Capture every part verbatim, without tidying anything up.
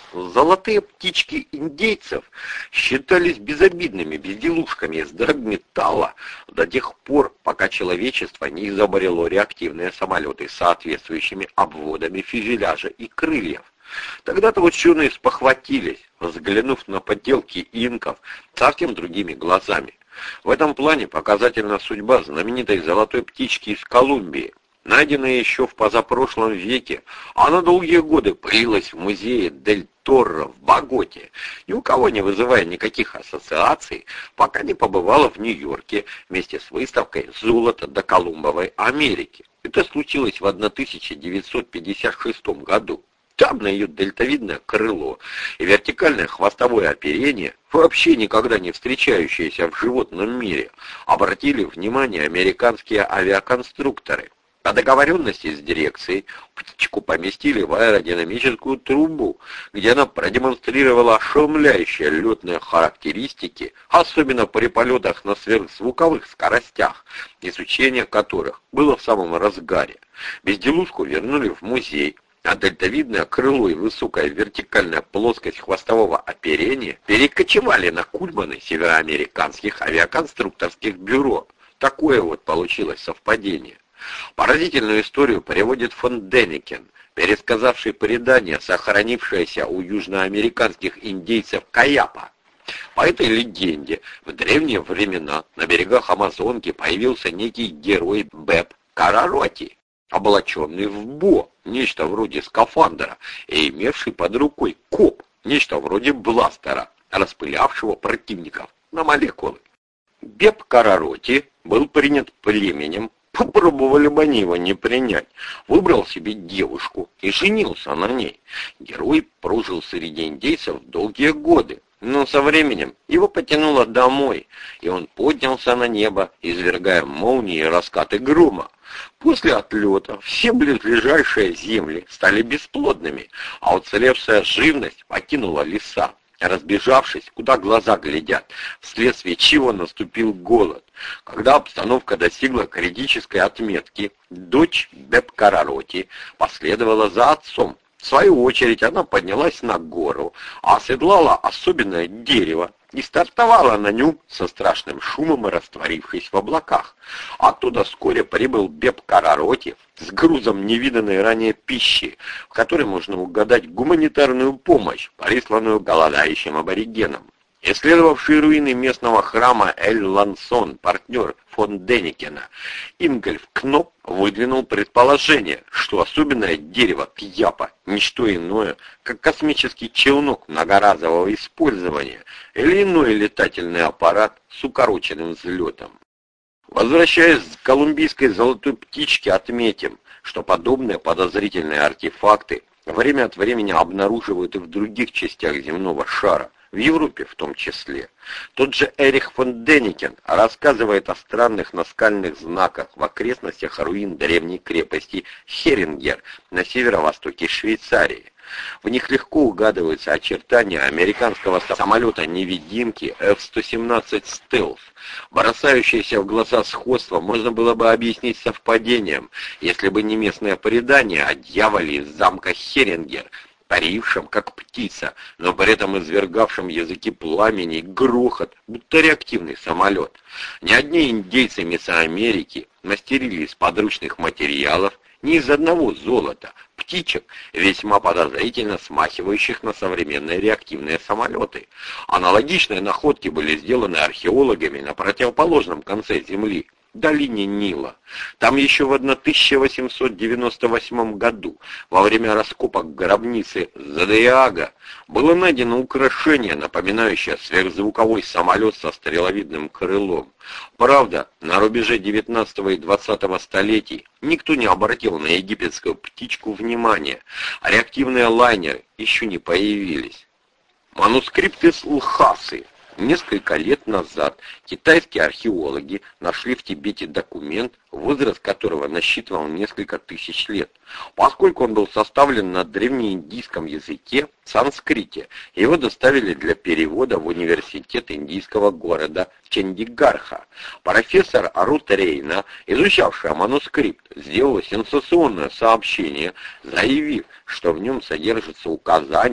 Золотые птички индейцев считались безобидными безделушками из драгметалла до тех пор, пока человечество не изобрело реактивные самолеты с соответствующими обводами фюзеляжа и крыльев. Тогда-то ученые спохватились, взглянув на подделки инков совсем другими глазами. В этом плане показательна судьба знаменитой золотой птички из Колумбии. Найденная еще в позапрошлом веке, она долгие годы пылилась в музее Дель Торро в Боготе, ни у кого не вызывая никаких ассоциаций, пока не побывала в Нью-Йорке вместе с выставкой «Золото до Колумбовой Америки». Это случилось в тысяча девятьсот пятьдесят шестом году. Там на ее дельтовидное крыло и вертикальное хвостовое оперение, вообще никогда не встречающиеся в животном мире, обратили внимание американские авиаконструкторы. По договоренности с дирекцией птичку поместили в аэродинамическую трубу, где она продемонстрировала ошеломляющие летные характеристики, особенно при полетах на сверхзвуковых скоростях, изучение которых было в самом разгаре. Безделушку вернули в музей, а дельтовидное крыло и высокая вертикальная плоскость хвостового оперения перекочевали на кульманы североамериканских авиаконструкторских бюро. Такое вот получилось совпадение. Поразительную историю приводит фон Денникен, пересказавший предание, сохранившееся у южноамериканских индейцев Каяпа. По этой легенде, в древние времена на берегах Амазонки появился некий герой Бэб Карароти, облаченный в бо, нечто вроде скафандра, и имевший под рукой коп, нечто вроде бластера, распылявшего противников на молекулы. Бэб Карароти был принят племенем. Попробовали бы они его не принять. Выбрал себе девушку и женился на ней. Герой прожил среди индейцев долгие годы, но со временем его потянуло домой, и он поднялся на небо, извергая молнии и раскаты грома. После отлета все близлежащие земли стали бесплодными, а уцелевшая живность покинула леса, разбежавшись, куда глаза глядят, вследствие чего наступил голод. Когда обстановка достигла критической отметки, дочь Бэб Карароти последовала за отцом. В свою очередь она поднялась на гору, оседлала особенное дерево и стартовала на нем со страшным шумом, растворившись в облаках. Оттуда вскоре прибыл Бэб Карароти с грузом невиданной ранее пищи, в которой можно угадать гуманитарную помощь, присланную голодающим аборигенам. Исследовавший руины местного храма Эль Лансон, партнер фон Денникена, Ингольф Кноп выдвинул предположение, что особенное дерево Кьяпа – ничто иное, как космический челнок многоразового использования или иной летательный аппарат с укороченным взлетом. Возвращаясь к колумбийской золотой птичке, отметим, что подобные подозрительные артефакты время от времени обнаруживают и в других частях земного шара, в Европе в том числе. Тот же Эрих фон Денникен рассказывает о странных наскальных знаках в окрестностях руин древней крепости Херингер на северо-востоке Швейцарии. В них легко угадываются очертания американского самолета-невидимки эф сто семнадцать «Стелс». Бросающееся в глаза сходство можно было бы объяснить совпадением, если бы не местное предание о дьяволе из замка Херингер, парившим, как птица, но при этом извергавшим языки пламени и грохот, будто реактивный самолет. Ни одни индейцы Месоамерики мастерили из подручных материалов не из одного золота, птичек, весьма подозрительно смахивающих на современные реактивные самолеты. Аналогичные находки были сделаны археологами на противоположном конце Земли, долине Нила. Там еще в тысяча восемьсот девяносто восьмом году, во время раскопок гробницы Зодиака, было найдено украшение, напоминающее сверхзвуковой самолет со стреловидным крылом. Правда, на рубеже девятнадцатого и двадцатого столетий никто не обратил на египетскую птичку внимания, а реактивные лайнеры еще не появились. Манускрипты с Лхасы. Несколько лет назад китайские археологи нашли в Тибете документ, возраст которого насчитывал несколько тысяч лет. Поскольку он был составлен на древнеиндийском языке, санскрите, его доставили для перевода в университет индийского города Чандигарха. Профессор Рут Рейна, изучавшая манускрипт, сделала сенсационное сообщение, заявив, что в нем содержится указание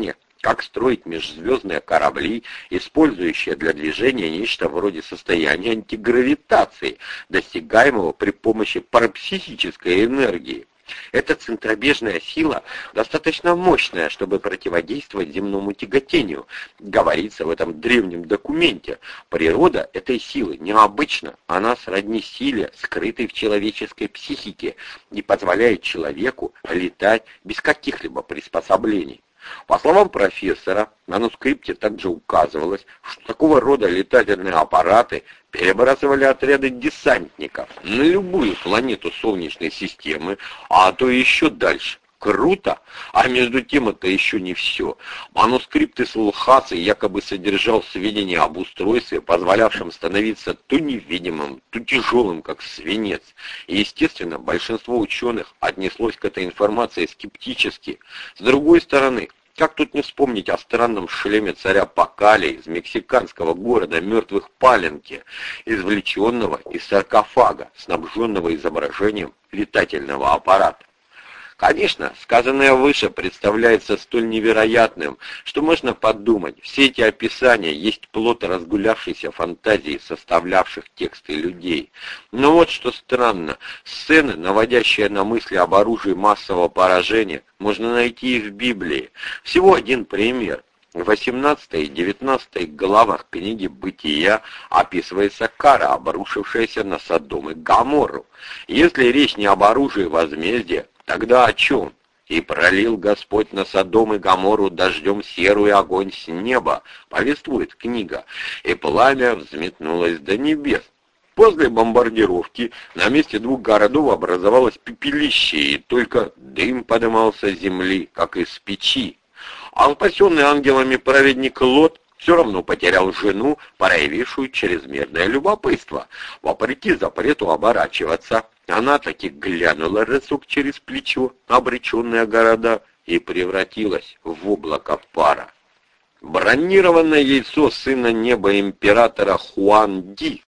как строить межзвездные корабли, использующие для движения нечто вроде состояния антигравитации, достигаемого при помощи парапсихической энергии. Эта центробежная сила достаточно мощная, чтобы противодействовать земному тяготению, говорится в этом древнем документе. Природа этой силы необычна, она сродни силе, скрытой в человеческой психике, и позволяет человеку летать без каких-либо приспособлений. По словам профессора, в манускрипте также указывалось, что такого рода летательные аппараты перебрасывали отряды десантников на любую планету Солнечной системы, а то еще дальше. Круто! А между тем это еще не все. Манускрипт из Лхасы якобы содержал сведения об устройстве, позволявшем становиться то невидимым, то тяжелым, как свинец. И, естественно, большинство ученых отнеслось к этой информации скептически. С другой стороны, как тут не вспомнить о странном шлеме царя Пакали из мексиканского города Мертвых Паленки, извлеченного из саркофага, снабженного изображением летательного аппарата. Конечно, сказанное выше представляется столь невероятным, что можно подумать, все эти описания есть плод разгулявшейся фантазии, составлявших тексты людей. Но вот что странно, сцены, наводящие на мысли об оружии массового поражения, можно найти и в Библии. Всего один пример. В восемнадцатой и девятнадцатой главах книги «Бытия» описывается кара, обрушившаяся на Содом и Гоморру. Если речь не об оружии возмездия, тогда о чем? «И пролил Господь на Содом и Гоморру дождем серу и огонь с неба», повествует книга, и пламя взметнулось до небес. После бомбардировки на месте двух городов образовалось пепелище, и только дым подымался с земли, как из печи. А спасенный ангелами праведник Лот все равно потерял жену, проявившую чрезмерное любопытство. Вопреки запрету оборачиваться, она таки глянула разок через плечо, обреченные города, и превратилась в облако пара. Бронированное яйцо сына неба императора Хуанди.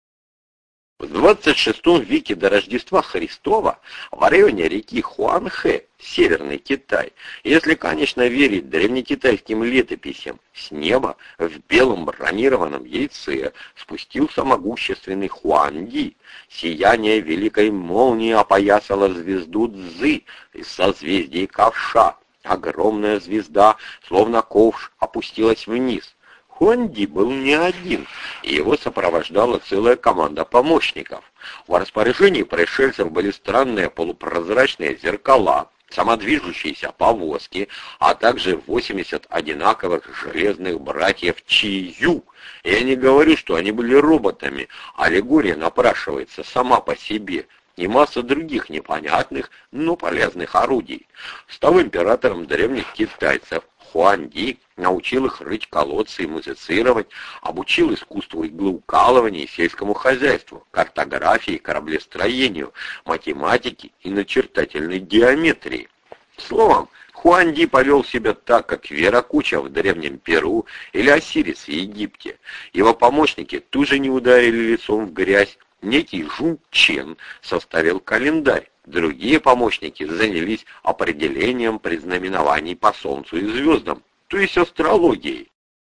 В двадцать шестом веке до Рождества Христова в районе реки Хуанхэ, Северный Китай, если, конечно, верить древнекитайским летописям, с неба в белом бронированном яйце спустился могущественный Хуанди. Сияние великой молнии опоясало звезду Цзы из созвездий ковша. Огромная звезда, словно ковш, опустилась вниз. Хуанди был не один, и его сопровождала целая команда помощников. В распоряжении пришельцев были странные полупрозрачные зеркала, самодвижущиеся повозки, а также восемьдесят одинаковых железных братьев Чию. Я не говорю, что они были роботами, аллегория напрашивается сама по себе, и масса других непонятных, но полезных орудий. Став императором древних китайцев, Хуанди научил их рыть колодцы и музицировать, обучил искусству иглоукалывания и сельскому хозяйству, картографии, кораблестроению, математике и начертательной геометрии. Словом, Хуанди повел себя так, как Веракуча в древнем Перу или Осирис в Египте. Его помощники тоже не ударили лицом в грязь. Некий Жу Чен составил календарь. Другие помощники занялись определением предзнаменований по Солнцу и звездам, то есть астрологией.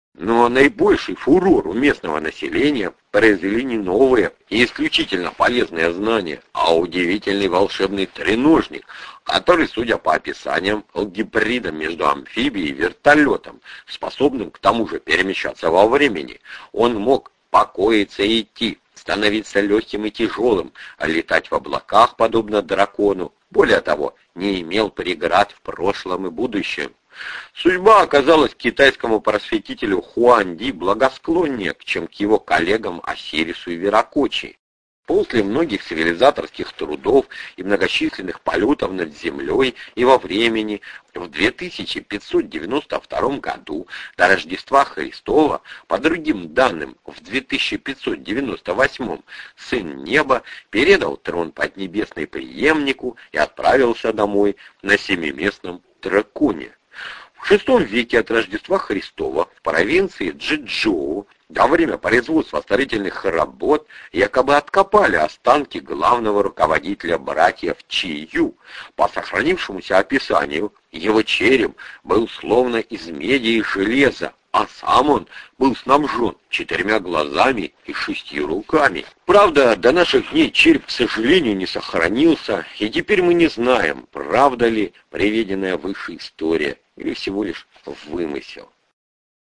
Но наибольший фурор у местного населения произвели не новые и исключительно полезные знания, а удивительный волшебный треножник, который, судя по описаниям, был гибридом между амфибией и вертолетом, способным к тому же перемещаться во времени. Он мог покоиться и идти, становиться легким и тяжелым, а летать в облаках, подобно дракону. Более того, не имел преград в прошлом и будущем. Судьба оказалась китайскому просветителю Хуанди благосклоннее, чем к его коллегам Осирису и Веракочи. После многих цивилизаторских трудов и многочисленных полетов над землей и во времени, в две тысячи пятьсот девяносто втором году до Рождества Христова, по другим данным, в две тысячи пятьсот девяносто восьмом, Сын Неба передал трон поднебесной преемнику и отправился домой на семиместном драконе. В шестом веке от Рождества Христова в провинции Чжэчжоу Во время производства строительных работ якобы откопали останки главного руководителя братьев Чию. По сохранившемуся описанию, его череп был словно из меди и железа, а сам он был снабжен четырьмя глазами и шестью руками. Правда, до наших дней череп, к сожалению, не сохранился, и теперь мы не знаем, правда ли приведенная выше история или всего лишь вымысел.